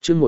chương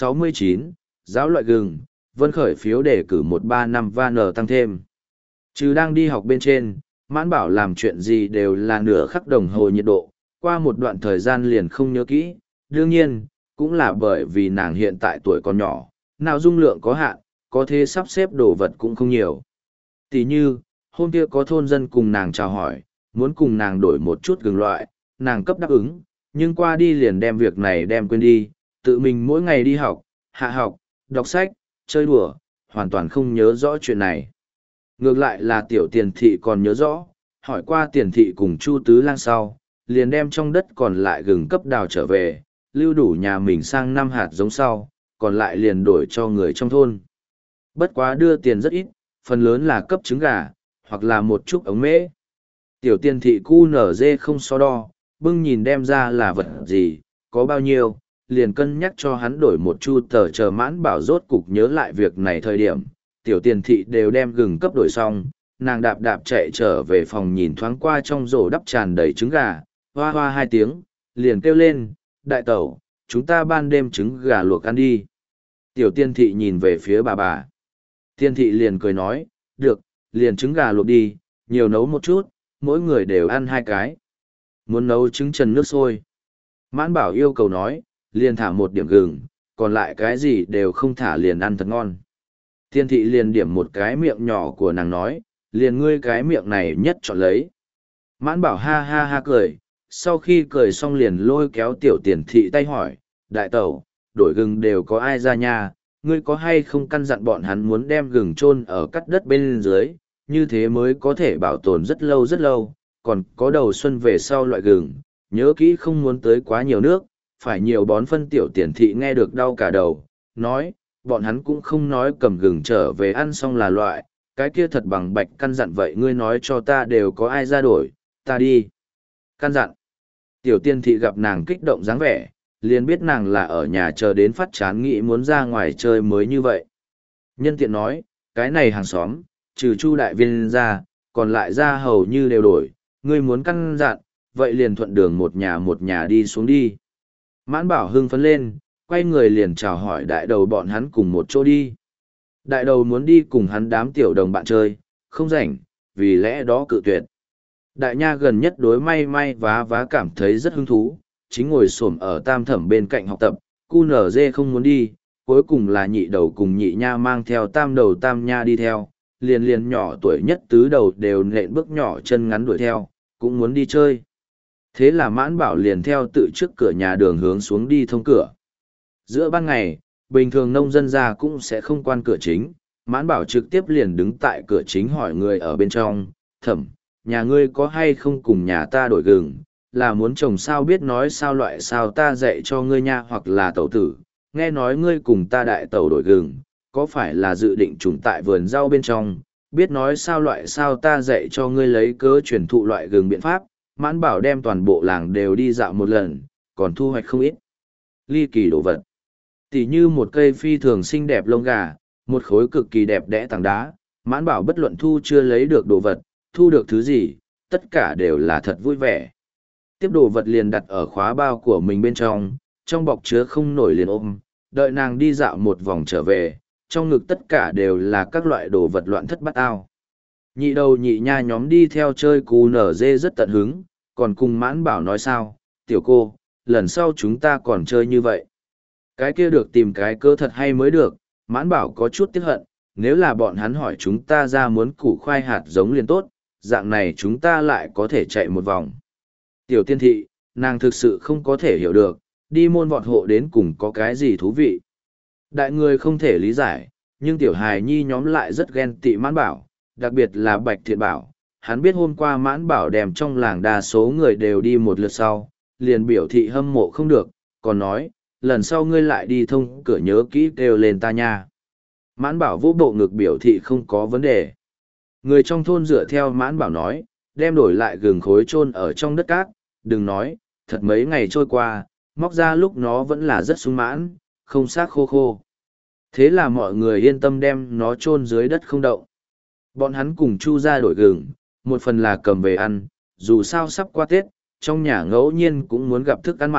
169, giáo loại gừng, Vân khởi phiếu đề cử 135 van tăng thêm. Trừ đang đi học bên trên, Mãn Bảo làm chuyện gì đều là nửa khắc đồng hồ nhiệt độ, qua một đoạn thời gian liền không nhớ kỹ, đương nhiên, cũng là bởi vì nàng hiện tại tuổi còn nhỏ, nào dung lượng có hạn, có thể sắp xếp đồ vật cũng không nhiều. Tỷ như, hôm kia có thôn dân cùng nàng chào hỏi, muốn cùng nàng đổi một chút gừng loại, nàng cấp đáp ứng, nhưng qua đi liền đem việc này đem quên đi, tự mình mỗi ngày đi học, hạ học, đọc sách, chơi đùa, hoàn toàn không nhớ rõ chuyện này. Ngược lại là tiểu tiền thị còn nhớ rõ, hỏi qua tiền thị cùng Chu Tứ Lang sau, liền đem trong đất còn lại gừng cấp đào trở về, lưu đủ nhà mình sang 5 hạt giống sau, còn lại liền đổi cho người trong thôn. Bất quá đưa tiền rất ít, phần lớn là cấp trứng gà, hoặc là một chút ống mễ. Tiểu tiền thị cu nở dê không so đo, bưng nhìn đem ra là vật gì, có bao nhiêu, liền cân nhắc cho hắn đổi một chu tờ chờ Mãn Bảo rốt cục nhớ lại việc này thời điểm. Tiểu tiền thị đều đem gừng cấp đổi xong, nàng đạp đạp chạy trở về phòng nhìn thoáng qua trong rổ đắp tràn đầy trứng gà, hoa hoa 2 tiếng, liền kêu lên, đại tẩu, chúng ta ban đêm trứng gà luộc ăn đi. Tiểu tiên thị nhìn về phía bà. Tiên thị liền cười nói, được, liền trứng gà luộc đi, nhiều nấu một chút, mỗi người đều ăn 2 cái. Muốn nấu trứng trần nước sôi. Mãn Bảo yêu cầu nói, liền thả một điểm gừng, còn lại cái gì đều không thả liền ăn thật ngon. Tiên thị liền điểm một cái miệng nhỏ của nàng nói, liền ngươi cái miệng này nhất chọn lấy. Mãn Bảo ha ha ha cười, sau khi cười xong liền lôi kéo tiểu tiền thị tay hỏi, đại tẩu, đổi gừng đều có ai ra nhà, ngươi có hay không căn dặn bọn hắn muốn đem gừng chôn ở cắt đất bên dưới, như thế mới có thể bảo tồn rất lâu, còn có đầu xuân về sau loại gừng, nhớ kỹ không muốn tới quá nhiều nước, phải nhiều bón phân. Tiểu tiền thị nghe được đau cả đầu, nói, bọn hắn cũng không nói cầm gừng trở về ăn xong là loại, cái kia thật bằng bạch căn dặn vậy ngươi nói cho ta đều có ai ra đổi, ta đi. Căn dặn. Tiểu tiên thị gặp nàng kích động dáng vẻ, liền biết nàng là ở nhà chờ đến phát chán nghĩ muốn ra ngoài chơi mới như vậy. Nhân tiện nói, cái này hàng xóm, trừ Chu đại viên ra, còn lại ra hầu như đều đổi, ngươi muốn căn dặn, vậy liền thuận đường một nhà đi xuống đi. Mãn Bảo hưng phấn lên, quay người liền chào hỏi đại đầu bọn hắn cùng một chỗ đi. Đại đầu muốn đi cùng hắn đám tiểu đồng bạn chơi, không rảnh, vì lẽ đó cự tuyệt. Đại nha gần nhất đối may vá cảm thấy rất hứng thú, chính ngồi xổm ở tam thẩm bên cạnh học tập, cu nở dê không muốn đi, cuối cùng là nhị đầu cùng nhị nha mang theo tam đầu tam nha đi theo, liền nhỏ tuổi nhất tứ đầu đều nện bước nhỏ chân ngắn đuổi theo, cũng muốn đi chơi. Thế là Mãn Bảo liền theo tự trước cửa nhà đường hướng xuống đi thông cửa. Giữa ban ngày, bình thường nông dân ra cũng sẽ không quan cửa chính, Mãn Bảo trực tiếp liền đứng tại cửa chính hỏi người ở bên trong, thẩm, nhà ngươi có hay không cùng nhà ta đổi gừng, là muốn trồng sao biết nói sao loại sao ta dạy cho ngươi nha, hoặc là tẩu tử, nghe nói ngươi cùng ta đại tẩu đổi gừng, có phải là dự định trùng tại vườn rau bên trong, biết nói sao loại sao ta dạy cho ngươi lấy cớ truyền thụ loại gừng biện pháp. Mãn Bảo đem toàn bộ làng đều đi dạo một lần, còn thu hoạch không ít ly kỳ đồ vật. Tỉ như một cây phi thường xinh đẹp lông gà, một khối cực kỳ đẹp đẽ tảng đá. Mãn Bảo bất luận thu chưa lấy được đồ vật, thu được thứ gì, tất cả đều là thật vui vẻ. Tiếp đồ vật liền đặt ở khóa bao của mình bên trong bọc chứa không nổi liền ôm, đợi nàng đi dạo một vòng trở về, trong ngực tất cả đều là các loại đồ vật loạn thất bát ao. Nhị đầu nhị nha nhóm đi theo chơi cú nở dê rất tận hứng, còn cùng Mãn Bảo nói sao, tiểu cô, lần sau chúng ta còn chơi như vậy. Cái kia được tìm cái cơ thật hay mới được, Mãn Bảo có chút tiếc hận, nếu là bọn hắn hỏi chúng ta ra muốn củ khoai hạt giống liền tốt, dạng này chúng ta lại có thể chạy một vòng. Tiểu tiên thị, nàng thực sự không có thể hiểu được, đi môn vọt hộ đến cùng có cái gì thú vị. Đại người không thể lý giải, nhưng tiểu hài nhi nhóm lại rất ghen tị Mãn Bảo, đặc biệt là Bạch Thiện Bảo. Hắn biết hôm qua Mãn Bảo đem trong làng đa số người đều đi một lượt sau, liền biểu thị hâm mộ không được, còn nói, lần sau ngươi lại đi thông cửa nhớ kỹ kêu lên ta nha. Mãn Bảo vỗ bộ ngực biểu thị không có vấn đề. Người trong thôn dựa theo Mãn Bảo nói, đem đổi lại gừng khối chôn ở trong đất cát, đừng nói, thật mấy ngày trôi qua, móc ra lúc nó vẫn là rất sung mãn, không xác khô khô. Thế là mọi người yên tâm đem nó chôn dưới đất không động. Bọn hắn cùng Chu ra đổi gừng, một phần là cầm về ăn, dù sao sắp qua Tết, trong nhà ngẫu nhiên cũng muốn gặp thức ăn mặn,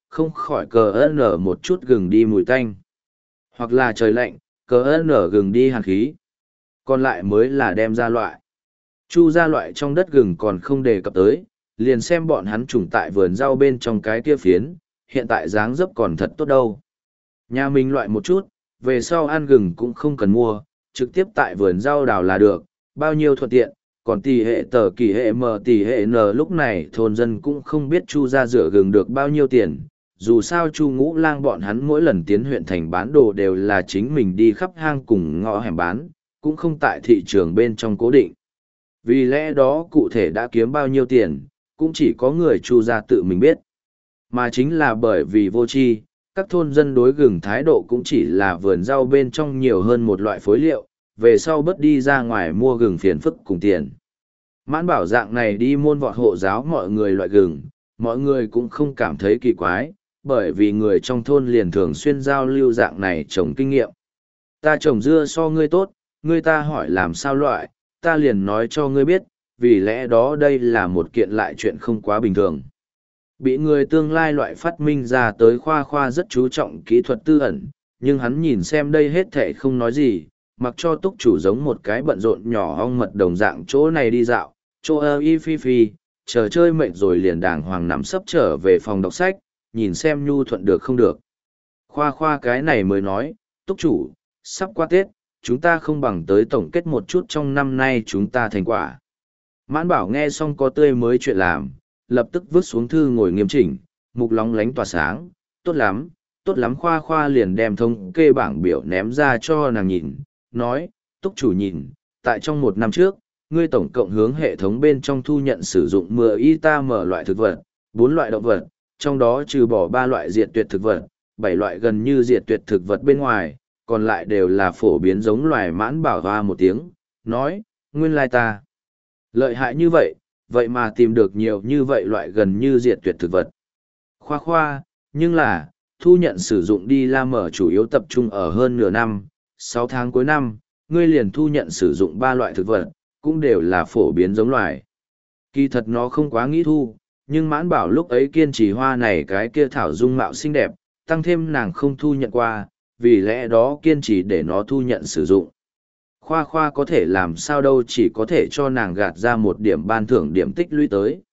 không khỏi cờ nở một chút gừng đi mùi tanh. Hoặc là trời lạnh, cờ nở gừng đi hàn khí. Còn lại mới là đem ra loại. Chu ra loại trong đất gừng còn không đề cập tới, liền xem bọn hắn trùng tại vườn rau bên trong cái kia phiến, hiện tại dáng dấp còn thật tốt đâu. Nhà mình loại một chút, về sau ăn gừng cũng không cần mua, trực tiếp tại vườn rau đào là được, bao nhiêu thuận tiện, còn tỷ hệ tờ kỳ hệ m tỷ hệ n lúc này thôn dân cũng không biết Chu ra rửa gừng được bao nhiêu tiền. Dù sao Chu Ngũ Lang bọn hắn mỗi lần tiến huyện thành bán đồ đều là chính mình đi khắp hang cùng ngõ hẻm bán, cũng không tại thị trường bên trong cố định. Vì lẽ đó cụ thể đã kiếm bao nhiêu tiền, cũng chỉ có người Chu gia tự mình biết. Mà chính là bởi vì vô tri, các thôn dân đối gừng thái độ cũng chỉ là vườn rau bên trong nhiều hơn một loại phối liệu, về sau bớt đi ra ngoài mua gừng phiền phức cùng tiền. Mãn Bảo dạng này đi môn vọt hộ giáo mọi người loại gừng, mọi người cũng không cảm thấy kỳ quái, bởi vì người trong thôn liền thường xuyên giao lưu dạng này trồng kinh nghiệm. Ta trồng dưa so ngươi tốt, ngươi ta hỏi làm sao loại, ta liền nói cho ngươi biết, vì lẽ đó đây là một kiện lại chuyện không quá bình thường. Bị người tương lai loại phát minh ra tới khoa khoa rất chú trọng kỹ thuật tư ẩn, nhưng hắn nhìn xem đây hết thể không nói gì, mặc cho túc chủ giống một cái bận rộn nhỏ ong mật đồng dạng chỗ này đi dạo, chỗ y phi phi, chờ chơi mệt rồi liền đàng hoàng nằm sấp trở về phòng đọc sách, nhìn xem nhu thuận được không được. Khoa khoa cái này mới nói, túc chủ, sắp qua Tết, chúng ta không bằng tới tổng kết một chút trong năm nay chúng ta thành quả. Mãn Bảo nghe xong có tươi mới chuyện làm, lập tức vứt xuống thư ngồi nghiêm chỉnh, mục lóng lánh tỏa sáng, tốt lắm khoa khoa liền đem thống kê bảng biểu ném ra cho nàng nhìn, nói, túc chủ nhìn, tại trong một năm trước, ngươi tổng cộng hướng hệ thống bên trong thu nhận sử dụng 10 mở loại thực vật, 4 loại động vật, trong đó trừ bỏ 3 loại diệt tuyệt thực vật, 7 loại gần như diệt tuyệt thực vật bên ngoài, còn lại đều là phổ biến giống loài. Mãn Bảo hoa một tiếng, nói, nguyên lai ta lợi hại như vậy, vậy mà tìm được nhiều như vậy loại gần như diệt tuyệt thực vật. Khoa khoa, nhưng là, thu nhận sử dụng đi la mở chủ yếu tập trung ở hơn nửa năm, 6 tháng cuối năm, ngươi liền thu nhận sử dụng 3 loại thực vật, cũng đều là phổ biến giống loài. Kỳ thật nó không quá nghĩ thu, nhưng Mãn Bảo lúc ấy kiên trì hoa này cái kia thảo dung mạo xinh đẹp, tăng thêm nàng không thu nhận qua, vì lẽ đó kiên trì để nó thu nhận sử dụng. Khoa khoa có thể làm sao đâu, chỉ có thể cho nàng gạt ra một điểm ban thưởng điểm tích lũy tới.